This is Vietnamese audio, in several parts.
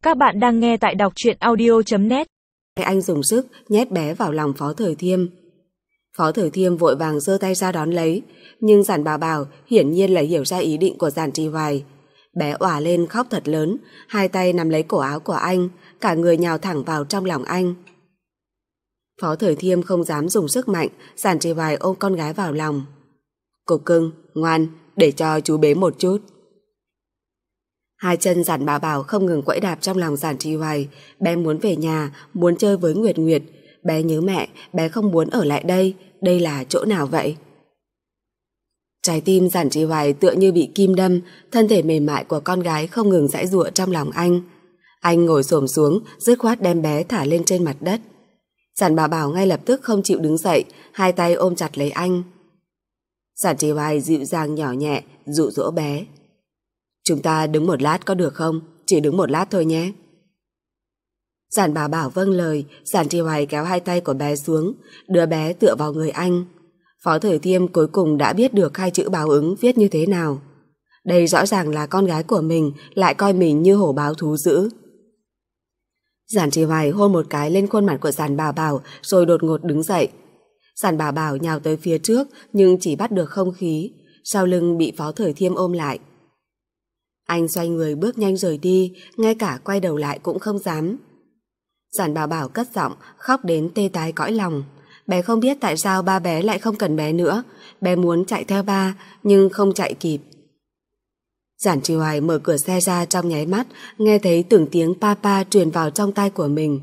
Các bạn đang nghe tại đọc truyện audio.net. Anh dùng sức nhét bé vào lòng Phó Thời Thiêm. Phó Thời Thiêm vội vàng giơ tay ra đón lấy, nhưng Giản Bảo Bảo hiển nhiên là hiểu ra ý định của Giản Trì Hoài. Bé òa lên khóc thật lớn, hai tay nắm lấy cổ áo của anh, cả người nhào thẳng vào trong lòng anh. Phó Thời Thiêm không dám dùng sức mạnh, Giản Trì Hoài ôm con gái vào lòng. Cục cưng, ngoan, để cho chú bế một chút. Hai chân Giản Bảo Bảo không ngừng quẫy đạp trong lòng Giản Trì Hoài. Bé muốn về nhà, muốn chơi với Nguyệt Nguyệt. Bé nhớ mẹ, bé không muốn ở lại đây. Đây là chỗ nào vậy? Trái tim Giản Trì Hoài tựa như bị kim đâm, thân thể mềm mại của con gái không ngừng giãy giụa trong lòng anh. Anh ngồi xổm xuống, dứt khoát đem bé thả lên trên mặt đất. Giản Bảo Bảo ngay lập tức không chịu đứng dậy, hai tay ôm chặt lấy anh. Giản Trì Hoài dịu dàng nhỏ nhẹ dụ dỗ bé. Chúng ta đứng một lát có được không? Chỉ đứng một lát thôi nhé. Giản Bảo Bảo vâng lời. Giản Trì Hoài kéo hai tay của bé xuống, đưa bé tựa vào người anh. Phó Thời Thiêm cuối cùng đã biết được hai chữ báo ứng viết như thế nào. Đây rõ ràng là con gái của mình lại coi mình như hổ báo thú dữ. Giản Trì Hoài hôn một cái lên khuôn mặt của Giản Bảo Bảo rồi đột ngột đứng dậy. Giản Bảo Bảo nhào tới phía trước nhưng chỉ bắt được không khí, sau lưng bị Phó Thời Thiêm ôm lại. Anh xoay người bước nhanh rời đi, ngay cả quay đầu lại cũng không dám. Giản Bảo Bảo cất giọng, khóc đến tê tái cõi lòng. Bé không biết tại sao ba bé lại không cần bé nữa. Bé muốn chạy theo ba, nhưng không chạy kịp. Giản Trì Hoài mở cửa xe ra trong nháy mắt, nghe thấy từng tiếng papa truyền vào trong tai của mình.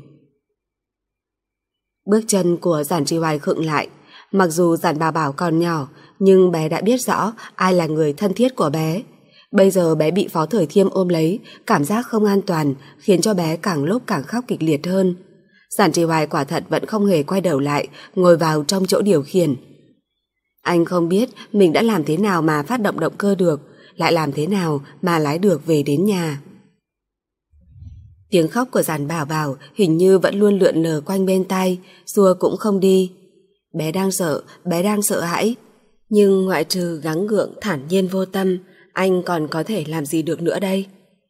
Bước chân của Giản Trì Hoài khựng lại. Mặc dù Giản Bảo Bảo còn nhỏ, nhưng bé đã biết rõ ai là người thân thiết của bé. Bây giờ bé bị Phó Thời Thiêm ôm lấy, cảm giác không an toàn khiến cho bé càng lúc càng khóc kịch liệt hơn. Giản Trì Hoài quả thật vẫn không hề quay đầu lại, ngồi vào trong chỗ điều khiển. Anh không biết mình đã làm thế nào mà phát động động cơ được, lại làm thế nào mà lái được về đến nhà. Tiếng khóc của Giản Bảo Bảo hình như vẫn luôn lượn lờ quanh bên tai, xua cũng không đi. Bé đang sợ hãi, nhưng ngoại trừ gắng gượng thản nhiên vô tâm, anh còn có thể làm gì được nữa đây?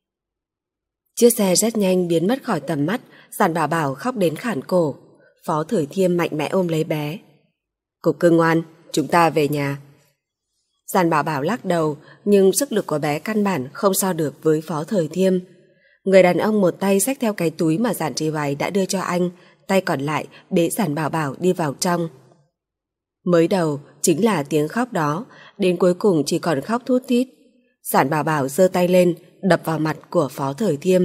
Chiếc xe rất nhanh biến mất khỏi tầm mắt. Giản Bảo Bảo khóc đến khản cổ. Phó Thời Thiêm mạnh mẽ ôm lấy bé. Cục cưng ngoan, chúng ta về nhà. Giản Bảo Bảo lắc đầu, nhưng sức lực của bé căn bản không so được với Phó Thời Thiêm. Người đàn ông một tay xách theo cái túi mà Giản Trì Hoài đã đưa cho anh, tay còn lại bế Giản Bảo Bảo đi vào trong. Mới đầu chính là tiếng khóc đó, đến cuối cùng chỉ còn khóc thút thít. Giản Bảo Bảo giơ tay lên, đập vào mặt của Phó Thời Thiêm.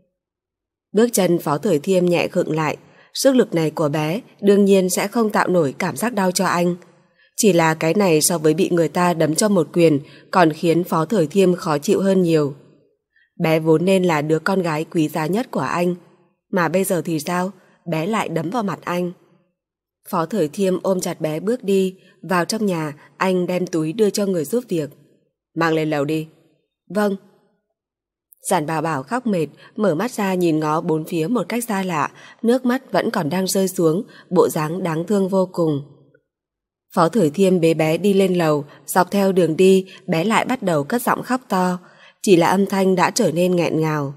Bước chân Phó Thời Thiêm nhẹ khựng lại. Sức lực này của bé đương nhiên sẽ không tạo nổi cảm giác đau cho anh. Chỉ là cái này so với bị người ta đấm cho một quyền còn khiến Phó Thời Thiêm khó chịu hơn nhiều. Bé vốn nên là đứa con gái quý giá nhất của anh, mà bây giờ thì sao? Bé lại đấm vào mặt anh. Phó Thời Thiêm ôm chặt bé bước đi. Vào trong nhà, anh đem túi đưa cho người giúp việc. Mang lên lầu đi. Vâng. Giản Bảo Bảo khóc mệt, mở mắt ra nhìn ngó bốn phía một cách xa lạ, nước mắt vẫn còn đang rơi xuống, bộ dáng đáng thương vô cùng. Phó Thời Thiêm bế bé đi lên lầu, dọc theo đường đi, bé lại bắt đầu cất giọng khóc to, chỉ là âm thanh đã trở nên nghẹn ngào.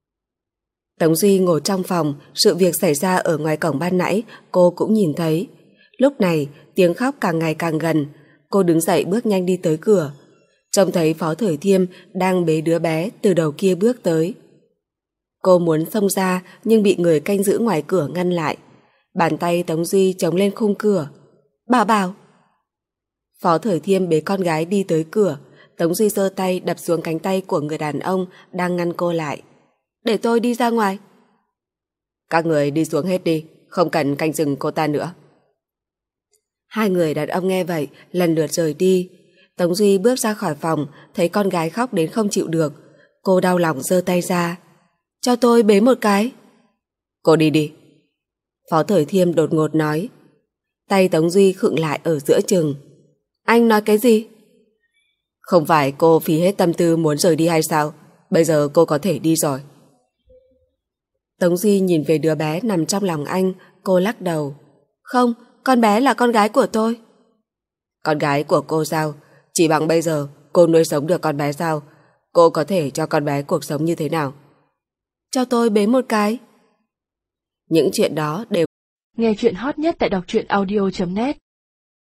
Tống Duy ngồi trong phòng, sự việc xảy ra ở ngoài cổng ban nãy, cô cũng nhìn thấy. Lúc này, tiếng khóc càng ngày càng gần, cô đứng dậy bước nhanh đi tới cửa. Trông thấy Phó Thời Thiêm đang bế đứa bé từ đầu kia bước tới. Cô muốn xông ra nhưng bị người canh giữ ngoài cửa ngăn lại. Bàn tay Tống Duy chống lên khung cửa. Bảo Bảo. Phó Thời Thiêm bế con gái đi tới cửa. Tống Duy giơ tay đập xuống cánh tay của người đàn ông đang ngăn cô lại. Để tôi đi ra ngoài. Các người đi xuống hết đi, không cần canh chừng cô ta nữa. Hai người đàn ông nghe vậy lần lượt rời đi. Tống Duy bước ra khỏi phòng, thấy con gái khóc đến không chịu được. Cô đau lòng giơ tay ra. Cho tôi bế một cái. Cô đi đi. Phó Thời Thiêm đột ngột nói. Tay Tống Duy khựng lại ở giữa chừng. Anh nói cái gì? Không phải cô phí hết tâm tư muốn rời đi hay sao? Bây giờ cô có thể đi rồi. Tống Duy nhìn về đứa bé nằm trong lòng anh, cô lắc đầu. Không, con bé là con gái của tôi. Con gái của cô sao? Chỉ bằng bây giờ cô nuôi sống được con bé sao? Cô có thể cho con bé cuộc sống như thế nào? cho tôi bế một cái. Những chuyện đó đều. Nghe chuyện hot nhất tại đọc truyện audio.net